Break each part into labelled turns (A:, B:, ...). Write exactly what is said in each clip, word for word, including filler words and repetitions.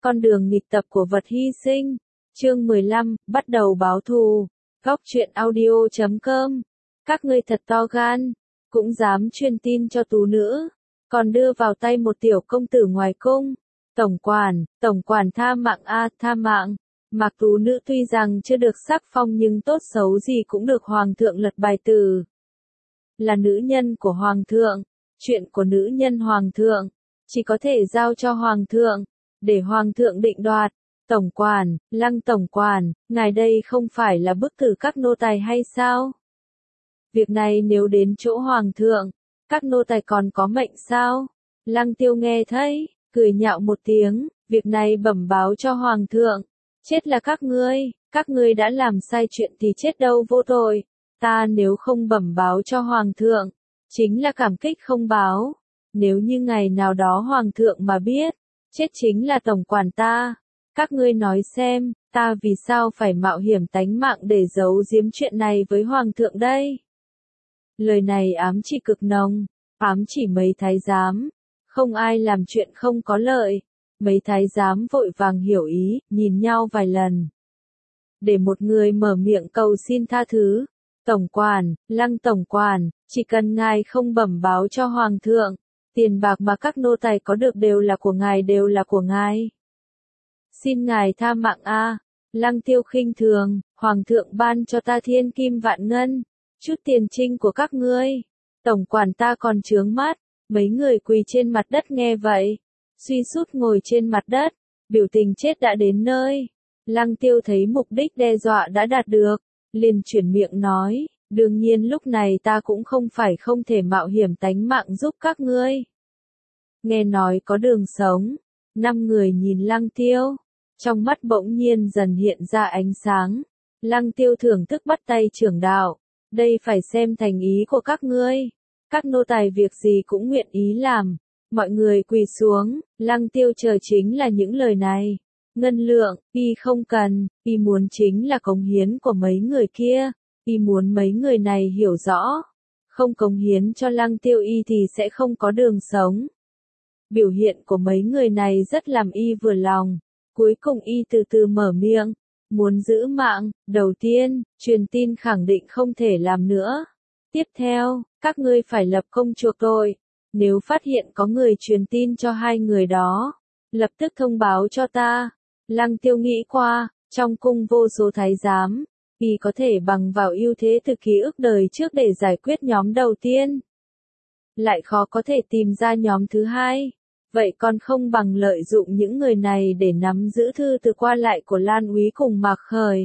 A: Con đường nghịch tập của vật hy sinh. Chương mười lăm, bắt đầu báo thù. Góc truyện audio chấm com. Các ngươi thật to gan, cũng dám truyền tin cho tú nữ, còn đưa vào tay một tiểu công tử ngoài cung. Tổng quản, tổng quản tha mạng a, tha mạng. Mạc tú nữ tuy rằng chưa được sắc phong nhưng tốt xấu gì cũng được hoàng thượng lật bài từ. Là nữ nhân của hoàng thượng, chuyện của nữ nhân hoàng thượng, chỉ có thể giao cho hoàng thượng, để hoàng thượng định đoạt. Tổng quản, Lăng tổng quản, ngài đây không phải là bức tử các nô tài hay sao? Việc này nếu đến chỗ hoàng thượng, các nô tài còn có mệnh sao? Lăng Tiêu nghe thấy, cười nhạo một tiếng, việc này bẩm báo cho hoàng thượng, chết là các ngươi, các ngươi đã làm sai chuyện thì chết đâu vô tội, ta nếu không bẩm báo cho hoàng thượng, chính là cảm kích không báo, nếu như ngày nào đó hoàng thượng mà biết, chết chính là tổng quản ta. Các ngươi nói xem, ta vì sao phải mạo hiểm tánh mạng để giấu giếm chuyện này với hoàng thượng đây? Lời này ám chỉ cực nồng, ám chỉ mấy thái giám, không ai làm chuyện không có lợi. Mấy thái giám vội vàng hiểu ý, nhìn nhau vài lần. Để một người mở miệng cầu xin tha thứ. Tổng quản, Lăng tổng quản, chỉ cần ngài không bẩm báo cho hoàng thượng, tiền bạc mà các nô tài có được đều là của ngài, đều là của ngài. Xin ngài tha mạng a. Lăng Tiêu khinh thường, hoàng thượng ban cho ta thiên kim vạn ngân, chút tiền trinh của các ngươi. Tổng quản ta còn chướng mắt. Mấy người quỳ trên mặt đất nghe vậy, suy sút ngồi trên mặt đất, biểu tình chết đã đến nơi. Lăng Tiêu thấy mục đích đe dọa đã đạt được, liền chuyển miệng nói, đương nhiên lúc này ta cũng không phải không thể mạo hiểm tánh mạng giúp các ngươi. Nghe nói có đường sống, năm người nhìn Lăng Tiêu, trong mắt bỗng nhiên dần hiện ra ánh sáng. Lăng Tiêu thưởng thức bắt tay trưởng đạo, đây phải xem thành ý của các ngươi. Các nô tài việc gì cũng nguyện ý làm. Mọi người quỳ xuống, Lăng Tiêu chờ chính là những lời này. Ngân lượng, y không cần, y muốn chính là cống hiến của mấy người kia. Y muốn mấy người này hiểu rõ. Không cống hiến cho Lăng Tiêu y thì sẽ không có đường sống. Biểu hiện của mấy người này rất làm y vừa lòng. Cuối cùng y từ từ mở miệng. Muốn giữ mạng, đầu tiên, truyền tin khẳng định không thể làm nữa. Tiếp theo, các ngươi phải lập công chuộc tội. Nếu phát hiện có người truyền tin cho hai người đó, lập tức thông báo cho ta. Lăng Tiêu nghĩ qua, trong cung vô số thái giám, y có thể bằng vào ưu thế từ ký ức đời trước để giải quyết nhóm đầu tiên. Lại khó có thể tìm ra nhóm thứ hai. Vậy còn không bằng lợi dụng những người này để nắm giữ thư từ qua lại của Lan Úy cùng Mạc Khởi.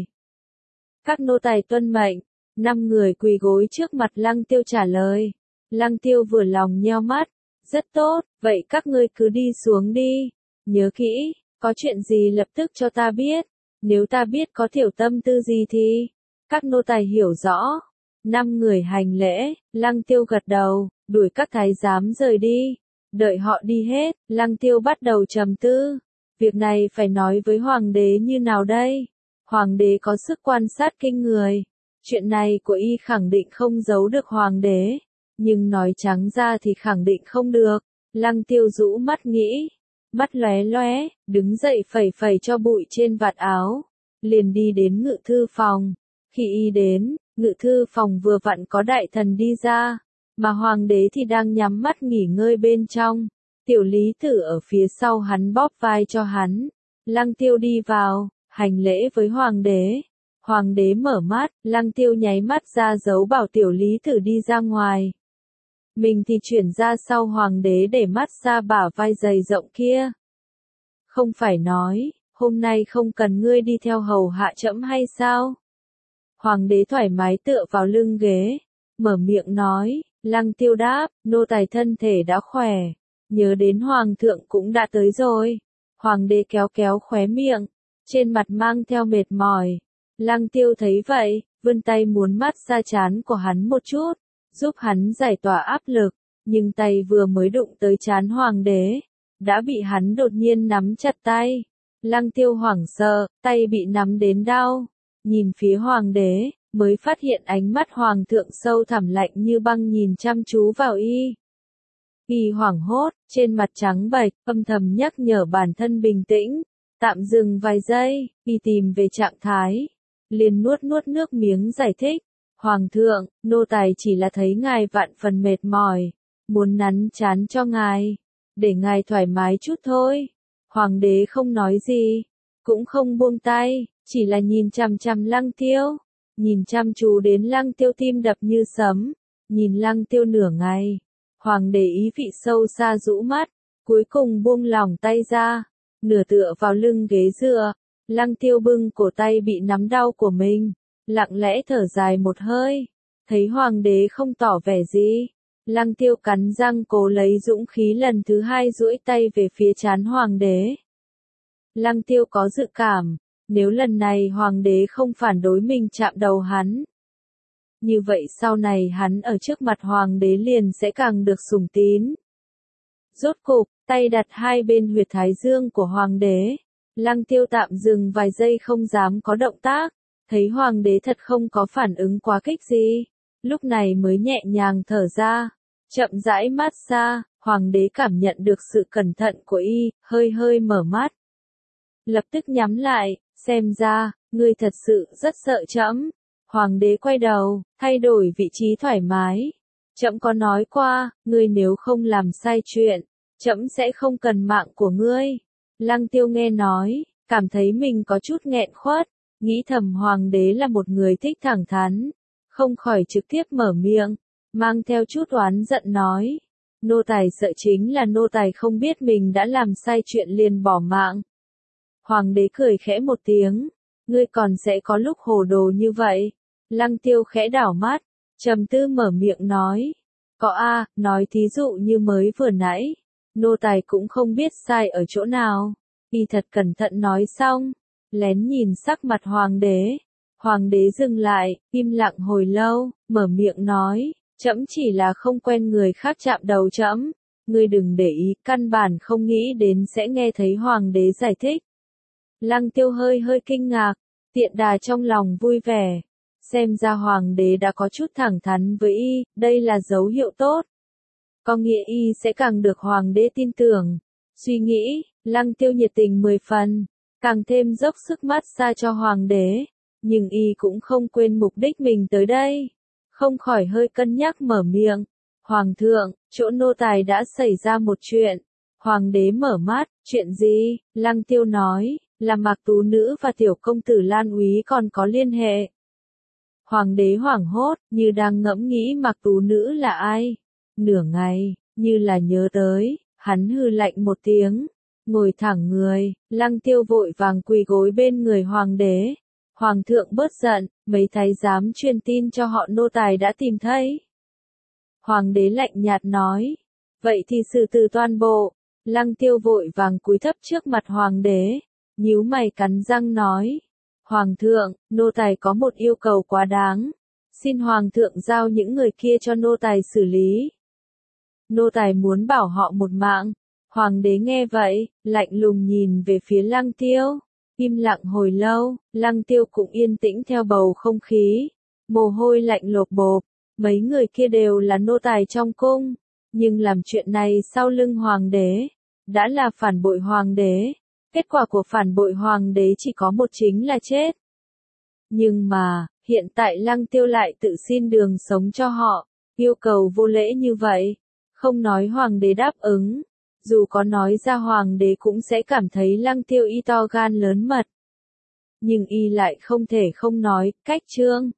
A: Các nô tài tuân mệnh. Năm người quỳ gối trước mặt Lăng Tiêu trả lời. Lăng Tiêu vừa lòng nheo mắt. Rất tốt, vậy các ngươi cứ đi xuống đi. Nhớ kỹ, có chuyện gì lập tức cho ta biết. Nếu ta biết có tiểu tâm tư gì thì, các nô tài hiểu rõ. Năm người hành lễ, Lăng Tiêu gật đầu, đuổi các thái giám rời đi. Đợi họ đi hết, Lăng Tiêu bắt đầu trầm tư. Việc này phải nói với hoàng đế như nào đây? Hoàng đế có sức quan sát kinh người. Chuyện này của y khẳng định không giấu được hoàng đế, nhưng nói trắng ra thì khẳng định không được. Lăng Tiêu rũ mắt nghĩ, mắt lóe lóe, đứng dậy phẩy phẩy cho bụi trên vạt áo, liền đi đến ngự thư phòng. Khi y đến, ngự thư phòng vừa vặn có đại thần đi ra, mà hoàng đế thì đang nhắm mắt nghỉ ngơi bên trong. Tiểu Lý Tử ở phía sau hắn bóp vai cho hắn. Lăng Tiêu đi vào, hành lễ với hoàng đế. Hoàng đế mở mắt, Lăng Tiêu nháy mắt ra dấu bảo Tiểu Lý Tử đi ra ngoài. Mình thì chuyển ra sau hoàng đế để mắt ra bả vai dày rộng kia. Không phải nói, hôm nay không cần ngươi đi theo hầu hạ trẫm hay sao? Hoàng đế thoải mái tựa vào lưng ghế, mở miệng nói. Lăng Tiêu đáp, nô tài thân thể đã khỏe, nhớ đến hoàng thượng cũng đã tới rồi. Hoàng đế kéo kéo khóe miệng, trên mặt mang theo mệt mỏi. Lăng Tiêu thấy vậy, vươn tay muốn mát xa trán của hắn một chút, giúp hắn giải tỏa áp lực, nhưng tay vừa mới đụng tới trán hoàng đế, đã bị hắn đột nhiên nắm chặt tay. Lăng Tiêu hoảng sợ, tay bị nắm đến đau, nhìn phía hoàng đế, mới phát hiện ánh mắt hoàng thượng sâu thẳm lạnh như băng nhìn chăm chú vào y. Y hoảng hốt, trên mặt trắng bệch, âm thầm nhắc nhở bản thân bình tĩnh. Tạm dừng vài giây, y tìm về trạng thái. Liền nuốt nuốt nước miếng giải thích. Hoàng thượng, nô tài chỉ là thấy ngài vạn phần mệt mỏi. Muốn nắn chán cho ngài. Để ngài thoải mái chút thôi. Hoàng đế không nói gì. Cũng không buông tay. Chỉ là nhìn chằm chằm Lăng Tiêu. Nhìn chăm chú đến Lăng Tiêu tim đập như sấm. Nhìn Lăng Tiêu nửa ngày. Hoàng đế ý vị sâu xa rũ mắt. Cuối cùng buông lỏng tay ra. Nửa tựa vào lưng ghế dựa. Lăng Tiêu bưng cổ tay bị nắm đau của mình. Lặng lẽ thở dài một hơi. Thấy hoàng đế không tỏ vẻ gì. Lăng Tiêu cắn răng cố lấy dũng khí lần thứ hai duỗi tay về phía trán hoàng đế. Lăng Tiêu có dự cảm. Nếu lần này hoàng đế không phản đối mình chạm đầu hắn. Như vậy sau này hắn ở trước mặt hoàng đế liền sẽ càng được sủng tín. Rốt cục, tay đặt hai bên huyệt thái dương của hoàng đế. Lăng Tiêu tạm dừng vài giây không dám có động tác. Thấy hoàng đế thật không có phản ứng quá kích gì. Lúc này mới nhẹ nhàng thở ra. Chậm rãi mát xa, hoàng đế cảm nhận được sự cẩn thận của y, hơi hơi mở mắt. Lập tức nhắm lại, xem ra, ngươi thật sự rất sợ trẫm. Hoàng đế quay đầu, thay đổi vị trí thoải mái. Trẫm có nói qua, ngươi nếu không làm sai chuyện, trẫm sẽ không cần mạng của ngươi. Lăng Tiêu nghe nói, cảm thấy mình có chút nghẹn khuất, nghĩ thầm hoàng đế là một người thích thẳng thắn, không khỏi trực tiếp mở miệng, mang theo chút oán giận nói. Nô tài sợ chính là nô tài không biết mình đã làm sai chuyện liền bỏ mạng. Hoàng đế cười khẽ một tiếng, ngươi còn sẽ có lúc hồ đồ như vậy. Lăng Tiêu khẽ đảo mắt, trầm tư mở miệng nói. Có a, nói thí dụ như mới vừa nãy, nô tài cũng không biết sai ở chỗ nào. Y thật cẩn thận nói xong, lén nhìn sắc mặt hoàng đế. Hoàng đế dừng lại, im lặng hồi lâu, mở miệng nói, trẫm chỉ là không quen người khác chạm đầu trẫm. Ngươi đừng để ý, căn bản không nghĩ đến sẽ nghe thấy hoàng đế giải thích. Lăng Tiêu hơi hơi kinh ngạc, tiện đà trong lòng vui vẻ. Xem ra hoàng đế đã có chút thẳng thắn với y, đây là dấu hiệu tốt. Có nghĩa y sẽ càng được hoàng đế tin tưởng. Suy nghĩ, Lăng Tiêu nhiệt tình mười phần, càng thêm dốc sức mát xa cho hoàng đế. Nhưng y cũng không quên mục đích mình tới đây. Không khỏi hơi cân nhắc mở miệng. Hoàng thượng, chỗ nô tài đã xảy ra một chuyện. Hoàng đế mở mắt, chuyện gì? Lăng Tiêu nói, là Mạc Tú Nữ và tiểu công tử Lan Úy còn có liên hệ. Hoàng đế hoảng hốt, như đang ngẫm nghĩ Mạc Tú Nữ là ai. Nửa ngày, như là nhớ tới, hắn hừ lạnh một tiếng, ngồi thẳng người, Lăng Tiêu vội vàng quỳ gối bên người hoàng đế. Hoàng thượng bớt giận, mấy thái giám truyền tin cho họ nô tài đã tìm thấy. Hoàng đế lạnh nhạt nói, vậy thì xử tử toàn bộ. Lăng Tiêu vội vàng cúi thấp trước mặt hoàng đế, nhíu mày cắn răng nói, hoàng thượng, nô tài có một yêu cầu quá đáng, xin hoàng thượng giao những người kia cho nô tài xử lý. Nô tài muốn bảo họ một mạng. Hoàng đế nghe vậy, lạnh lùng nhìn về phía Lăng Tiêu, im lặng hồi lâu, Lăng Tiêu cũng yên tĩnh theo bầu không khí, mồ hôi lạnh lộp bộp, mấy người kia đều là nô tài trong cung, nhưng làm chuyện này sau lưng hoàng đế, đã là phản bội hoàng đế, kết quả của phản bội hoàng đế chỉ có một chính là chết. Nhưng mà, hiện tại Lăng Tiêu lại tự xin đường sống cho họ, yêu cầu vô lễ như vậy, không nói hoàng đế đáp ứng. Dù có nói ra hoàng đế cũng sẽ cảm thấy Lăng Tiêu y to gan lớn mật. Nhưng y lại không thể không nói, cách trương.